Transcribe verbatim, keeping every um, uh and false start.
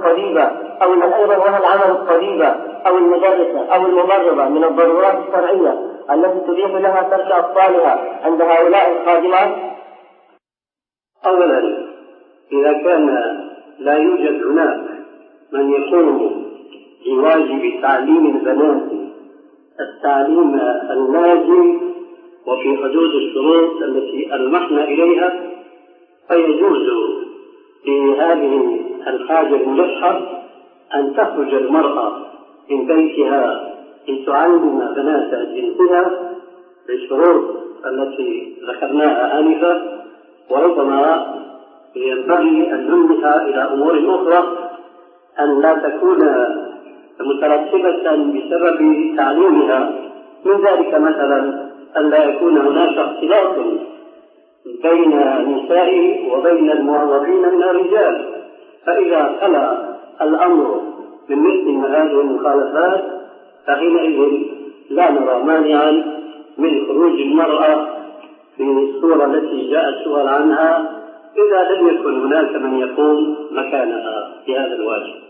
الطبيبة أو أيضا وهل عمل الطبيبة أو المدرسة أو الممرضة من الضرورات الشرعية التي تبيح لها ترك أطفالها عند هؤلاء الخادمات؟ أولا، إذا كان لا يوجد هناك من يقوم بواجب تعليم البنات التعليم اللازم وفي حدود الشروط التي ألمحنا إليها، فيجوز لهذه الحاجة الملحة أن تخرج المرأة من بيتها لتعلم بنات جنسها بالشروط التي ذكرناها آنفا، وربما ينبغي أن ننبه إلى أمور أخرى أن لا تكون مترتبة بسبب تعليمها، من ذلك مثلا أن لا يكون هناك اختلاط بين النساء وبين المعوضين من الرجال، فإذا خلا الأمر من مثل هذه المخالفات فحينئذ لا نرى مانعا من خروج المرأة في الصورة التي جاء السؤال عنها، إذا لم يكن هناك من يقوم مكانها في هذا الواجب.